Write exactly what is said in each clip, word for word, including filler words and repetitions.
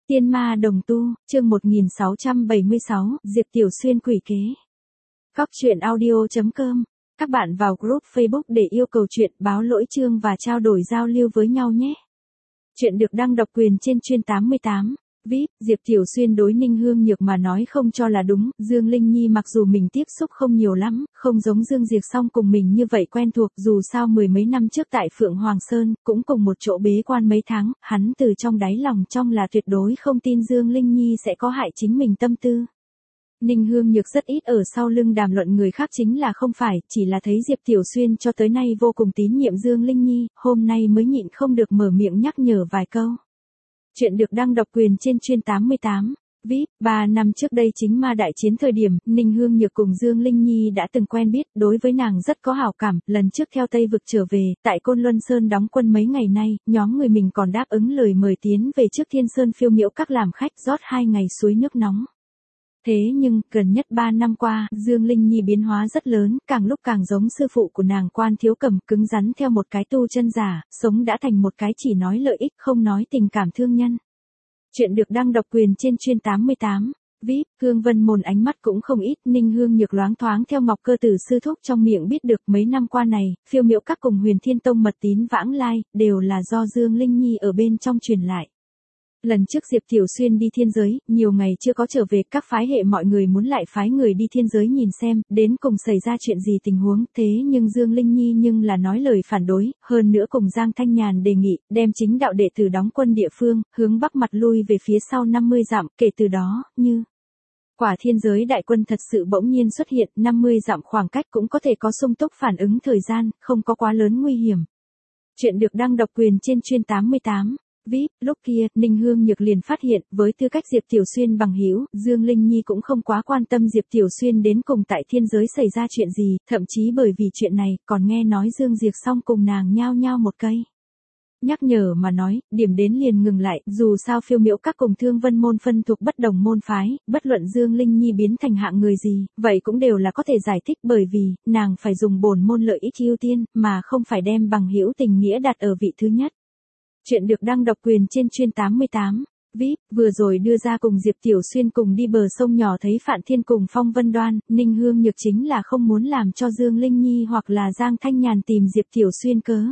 Tiên ma đồng tu, chương một nghìn sáu trăm bảy mươi sáu, Diệp Tiểu Xuyên quỷ kế. Góc truyện audio chấm com. Các bạn vào group Facebook để yêu cầu chuyện, báo lỗi chương và trao đổi giao lưu với nhau nhé. Chuyện được đăng độc quyền trên chuyên tám mươi tám. vê i pê, Diệp Tiểu Xuyên đối Ninh Hương Nhược mà nói không cho là đúng, Dương Linh Nhi mặc dù mình tiếp xúc không nhiều lắm, không giống Dương Diệp Song cùng mình như vậy quen thuộc, dù sao mười mấy năm trước tại Phượng Hoàng Sơn, cũng cùng một chỗ bế quan mấy tháng, hắn từ trong đáy lòng trong là tuyệt đối không tin Dương Linh Nhi sẽ có hại chính mình tâm tư. Ninh Hương Nhược rất ít ở sau lưng đàm luận người khác chính là không phải, chỉ là thấy Diệp Tiểu Xuyên cho tới nay vô cùng tín nhiệm Dương Linh Nhi, hôm nay mới nhịn không được mở miệng nhắc nhở vài câu. Chuyện được đăng độc quyền trên chuyên tám mươi tám. vê i pê, ba năm trước đây chính ma đại chiến thời điểm, Ninh Hương Nhược cùng Dương Linh Nhi đã từng quen biết, đối với nàng rất có hảo cảm, lần trước theo Tây Vực trở về, tại Côn Luân Sơn đóng quân mấy ngày nay, nhóm người mình còn đáp ứng lời mời tiến về trước Thiên Sơn Phiêu Miễu Các làm khách rót hai ngày suối nước nóng. Thế nhưng, gần nhất ba năm qua, Dương Linh Nhi biến hóa rất lớn, càng lúc càng giống sư phụ của nàng Quan Thiếu Cầm, cứng rắn theo một cái tu chân giả, sống đã thành một cái chỉ nói lợi ích không nói tình cảm thương nhân. Chuyện được đăng độc quyền trên chuyên tám mươi tám. vê i pê, Hương Vân Môn ánh mắt cũng không ít, Ninh Hương Nhược loáng thoáng theo Ngọc Cơ Tử sư thúc trong miệng biết được mấy năm qua này, Phiêu Miễu Các cùng Huyền Thiên Tông mật tín vãng lai, đều là do Dương Linh Nhi ở bên trong truyền lại. Lần trước Diệp Tiểu Xuyên đi thiên giới, nhiều ngày chưa có trở về, các phái hệ mọi người muốn lại phái người đi thiên giới nhìn xem, đến cùng xảy ra chuyện gì tình huống, thế nhưng Dương Linh Nhi nhưng là nói lời phản đối, hơn nữa cùng Giang Thanh Nhàn đề nghị, đem chính đạo đệ tử đóng quân địa phương, hướng bắc mặt lui về phía sau năm mươi dặm, kể từ đó, như quả thiên giới đại quân thật sự bỗng nhiên xuất hiện, năm mươi dặm khoảng cách cũng có thể có sung túc phản ứng thời gian, không có quá lớn nguy hiểm. Chuyện được đăng độc quyền trên chuyên tám mươi tám. vê i pê, lúc kia, Ninh Hương Nhược liền phát hiện, với tư cách Diệp Tiểu Xuyên bằng hữu, Dương Linh Nhi cũng không quá quan tâm Diệp Tiểu Xuyên đến cùng tại thiên giới xảy ra chuyện gì, thậm chí bởi vì chuyện này, còn nghe nói Dương Diệp Song cùng nàng nhao nhao một cây nhắc nhở mà nói, điểm đến liền ngừng lại, dù sao Phiêu Miễu Các cùng Thương Vân Môn phân thuộc bất đồng môn phái, bất luận Dương Linh Nhi biến thành hạng người gì, vậy cũng đều là có thể giải thích bởi vì, nàng phải dùng bổn môn lợi ích ưu tiên, mà không phải đem bằng hữu tình nghĩa đặt ở vị thứ nhất. Chuyện được đăng độc quyền trên chuyên tám mươi tám. vê i pê, vừa rồi đưa ra cùng Diệp Tiểu Xuyên cùng đi bờ sông nhỏ thấy Phạn Thiên cùng Phong Vân Đoan, Ninh Hương Nhược chính là không muốn làm cho Dương Linh Nhi hoặc là Giang Thanh Nhàn tìm Diệp Tiểu Xuyên cớ.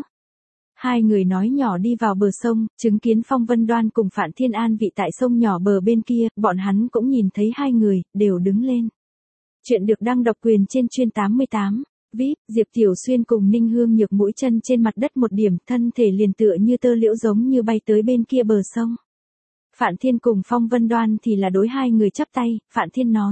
Hai người nói nhỏ đi vào bờ sông, chứng kiến Phong Vân Đoan cùng Phạn Thiên an vị tại sông nhỏ bờ bên kia, bọn hắn cũng nhìn thấy hai người, đều đứng lên. Chuyện được đăng độc quyền trên chuyên tám mươi tám. vê i pê, Diệp Tiểu Xuyên cùng Ninh Hương Nhược mũi chân trên mặt đất một điểm, thân thể liền tựa như tơ liễu giống như bay tới bên kia bờ sông. Phạn Thiên cùng Phong Vân Đoan thì là đối hai người chắp tay, Phạn Thiên nói.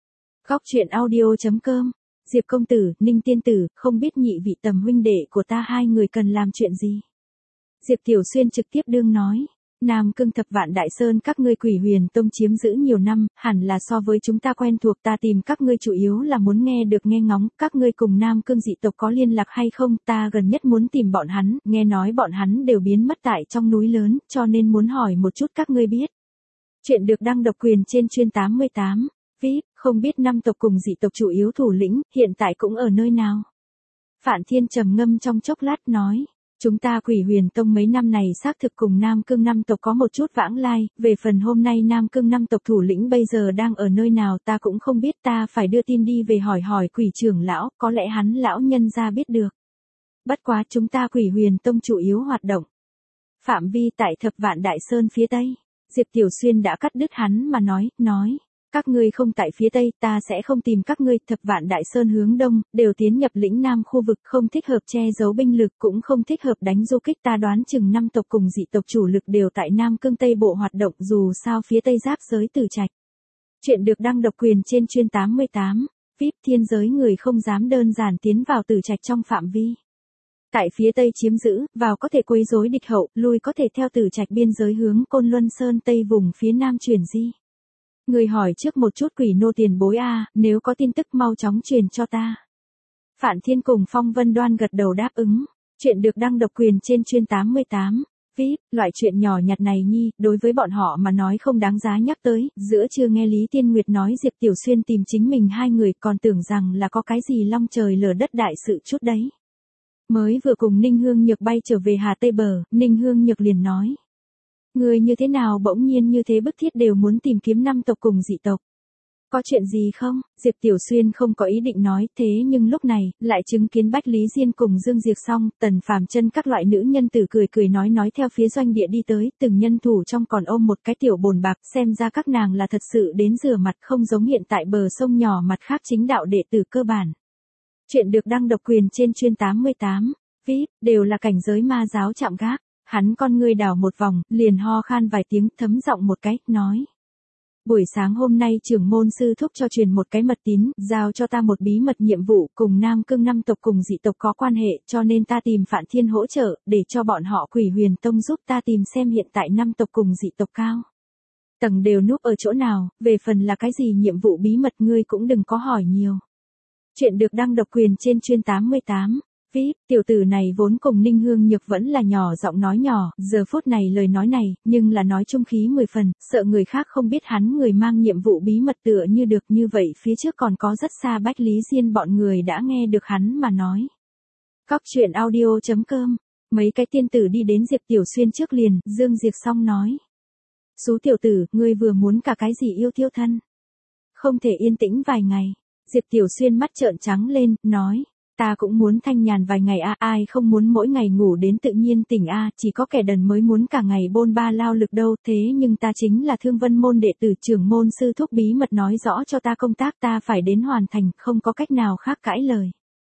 Góc truyện audio chấm com. Diệp công tử, Ninh tiên tử, không biết nhị vị tầm huynh đệ của ta hai người cần làm chuyện gì. Diệp Tiểu Xuyên trực tiếp đương nói. Nam Cương Thập Vạn Đại Sơn các ngươi Quỷ Huyền Tông chiếm giữ nhiều năm, hẳn là so với chúng ta quen thuộc, ta tìm các ngươi chủ yếu là muốn nghe được nghe ngóng, các ngươi cùng Nam Cương dị tộc có liên lạc hay không, ta gần nhất muốn tìm bọn hắn, nghe nói bọn hắn đều biến mất tại trong núi lớn, cho nên muốn hỏi một chút các ngươi biết. Chuyện được đăng độc quyền trên chuyên tám mươi tám. vê i pê, không biết năm tộc cùng dị tộc chủ yếu thủ lĩnh, hiện tại cũng ở nơi nào. Phạn Thiên trầm ngâm trong chốc lát nói. Chúng ta Quỷ Huyền Tông mấy năm này xác thực cùng Nam Cương năm tộc có một chút vãng lai, về phần hôm nay Nam Cương năm tộc thủ lĩnh bây giờ đang ở nơi nào ta cũng không biết, ta phải đưa tin đi về hỏi hỏi Quỷ trưởng lão, có lẽ hắn lão nhân ra biết được. Bất quá chúng ta Quỷ Huyền Tông chủ yếu hoạt động phạm vi tại Thập Vạn Đại Sơn phía Tây. Diệp Tiểu Xuyên đã cắt đứt hắn mà nói, nói. Các ngươi không tại phía Tây, ta sẽ không tìm các ngươi, Thập Vạn Đại Sơn hướng Đông, đều tiến nhập lĩnh Nam khu vực, không thích hợp che giấu binh lực, cũng không thích hợp đánh du kích, ta đoán chừng năm tộc cùng dị tộc chủ lực đều tại Nam Cương Tây Bộ hoạt động, dù sao phía Tây giáp giới Tử Trạch. Chuyện được đăng độc quyền trên chuyên tám mươi tám. vê i pê, thiên giới người không dám đơn giản tiến vào Tử Trạch trong phạm vi. Tại phía Tây chiếm giữ, vào có thể quấy rối địch hậu, lui có thể theo Tử Trạch biên giới hướng Côn Luân Sơn Tây vùng phía Nam chuyển di. Người hỏi trước một chút Quỷ nô tiền bối a, nếu có tin tức mau chóng truyền cho ta. Phạn Thiên cùng Phong Vân Đoan gật đầu đáp ứng. Chuyện được đăng độc quyền trên chuyên tám mươi tám. vê i pê, loại chuyện nhỏ nhặt này nhi, đối với bọn họ mà nói không đáng giá nhắc tới, giữa chưa nghe Lý Tiên Nguyệt nói Diệp Tiểu Xuyên tìm chính mình hai người, còn tưởng rằng là có cái gì long trời lở đất đại sự chút đấy. Mới vừa cùng Ninh Hương Nhược bay trở về Hà Tây Bờ, Ninh Hương Nhược liền nói. Ngươi như thế nào bỗng nhiên như thế bức thiết đều muốn tìm kiếm năm tộc cùng dị tộc? Có chuyện gì không? Diệp Tiểu Xuyên không có ý định nói, thế nhưng lúc này, lại chứng kiến Bách Lý Diên cùng Dương Diệp Song, Tần Phàm Chân các loại nữ nhân tử cười cười nói nói theo phía doanh địa đi tới, từng nhân thủ trong còn ôm một cái tiểu bồn bạc, xem ra các nàng là thật sự đến rửa mặt, không giống hiện tại bờ sông nhỏ mặt khác chính đạo đệ tử cơ bản. Chuyện được đăng độc quyền trên chuyên tám mươi tám, vê i pê, đều là cảnh giới ma giáo chạm gác. Hắn con ngươi đảo một vòng, liền ho khan vài tiếng, thấm giọng một cái, nói. Buổi sáng hôm nay trưởng môn sư thúc cho truyền một cái mật tín, giao cho ta một bí mật nhiệm vụ, cùng Nam Cương năm tộc cùng dị tộc có quan hệ, cho nên ta tìm Phạn Thiên hỗ trợ, để cho bọn họ Quỷ Huyền Tông giúp ta tìm xem hiện tại năm tộc cùng dị tộc cao tầng đều núp ở chỗ nào, về phần là cái gì nhiệm vụ bí mật ngươi cũng đừng có hỏi nhiều. Chuyện được đăng độc quyền trên chuyên tám mươi tám. vê i pê, tiểu tử này vốn cùng Ninh Hương Nhược vẫn là nhỏ giọng nói nhỏ, giờ phút này lời nói này, nhưng là nói trung khí mười phần, sợ người khác không biết hắn người mang nhiệm vụ bí mật tựa như được như vậy phía trước còn có rất xa Bách Lý Diên bọn người đã nghe được hắn mà nói. Cóc truyện audio chấm com, mấy cái tiên tử đi đến Diệp Tiểu Xuyên trước liền, Dương Diệp Song nói. Sú tiểu tử, ngươi vừa muốn cả cái gì yêu tiêu thân? Không thể yên tĩnh vài ngày. Diệp Tiểu Xuyên mắt trợn trắng lên, nói. Ta cũng muốn thanh nhàn vài ngày a, ai không muốn mỗi ngày ngủ đến tự nhiên tỉnh a, chỉ có kẻ đần mới muốn cả ngày bôn ba lao lực đâu, thế nhưng ta chính là Thương Vân môn đệ tử, trưởng môn sư thúc bí mật nói rõ cho ta công tác ta phải đến hoàn thành, không có cách nào khác cãi lời.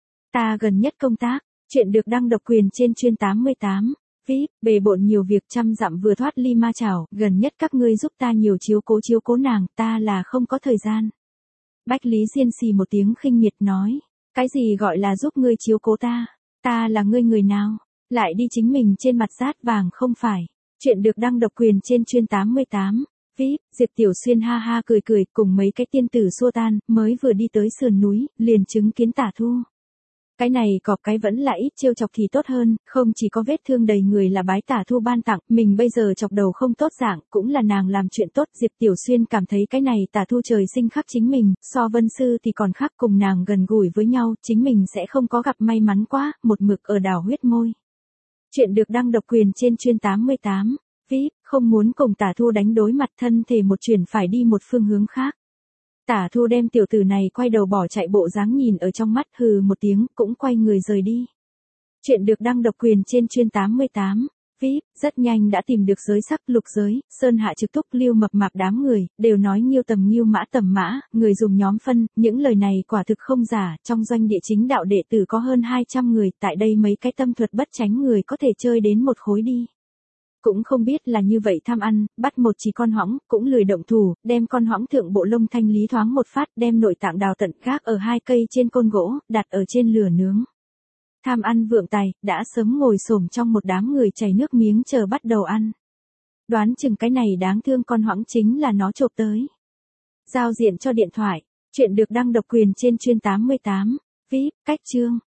Ta gần nhất công tác, chuyện được đăng độc quyền trên chuyên tám mươi tám, vê i pê, bề bộn nhiều việc trăm dặm vừa thoát ly ma chảo, gần nhất các ngươi giúp ta nhiều chiếu cố chiếu cố nàng, ta là không có thời gian. Bách Lý Diên xì một tiếng khinh miệt nói. Cái gì gọi là giúp ngươi chiếu cố ta? Ta là ngươi người nào? Lại đi chính mình trên mặt rát vàng không phải. Chuyện được đăng độc quyền trên chuyên tám mươi tám. vê i pê, Diệp Tiểu Xuyên ha ha cười cười cùng mấy cái tiên tử xua tan, mới vừa đi tới sườn núi, liền chứng kiến Tả Thu. Cái này cọp cái vẫn là ít trêu chọc thì tốt hơn, không chỉ có vết thương đầy người là bái Tả Thu ban tặng, mình bây giờ chọc đầu không tốt dạng, cũng là nàng làm chuyện tốt. Diệp Tiểu Xuyên cảm thấy cái này Tả Thu trời sinh khắc chính mình, so Vân Sư thì còn khác, cùng nàng gần gũi với nhau, chính mình sẽ không có gặp may mắn quá, một mực ở đảo huyết môi. Chuyện được đăng độc quyền trên chuyên tám mươi tám, vê i pê, không muốn cùng Tả Thu đánh đối mặt, thân thể một chuyển phải đi một phương hướng khác. Tả Thu đem tiểu tử này quay đầu bỏ chạy, bộ dáng nhìn ở trong mắt, hừ một tiếng, cũng quay người rời đi. Chuyện được đăng độc quyền trên chuyên tám mươi tám, vê i pê, rất nhanh đã tìm được giới sắc, lục giới, Sơn Hạ Trực Túc, Lưu Mập Mạp đám người, đều nói Nghiêu Tầm Nghiêu Mã Tầm Mã, người dùng nhóm phân, những lời này quả thực không giả, trong doanh địa chính đạo đệ tử có hơn hai trăm người, tại đây mấy cái tâm thuật bất tránh người có thể chơi đến một khối đi. Cũng không biết là như vậy tham ăn, bắt một chỉ con hõng, cũng lười động thủ, đem con hõng thượng bộ lông thanh lý thoáng một phát, đem nội tạng đào tận gác ở hai cây trên côn gỗ, đặt ở trên lửa nướng. Tham ăn vượng tài, đã sớm ngồi xổm trong một đám người chảy nước miếng chờ bắt đầu ăn. Đoán chừng cái này đáng thương con hõng chính là nó chộp tới. Giao diện cho điện thoại, chuyện được đăng độc quyền trên chuyên tám mươi tám, vê i pê, cách chương.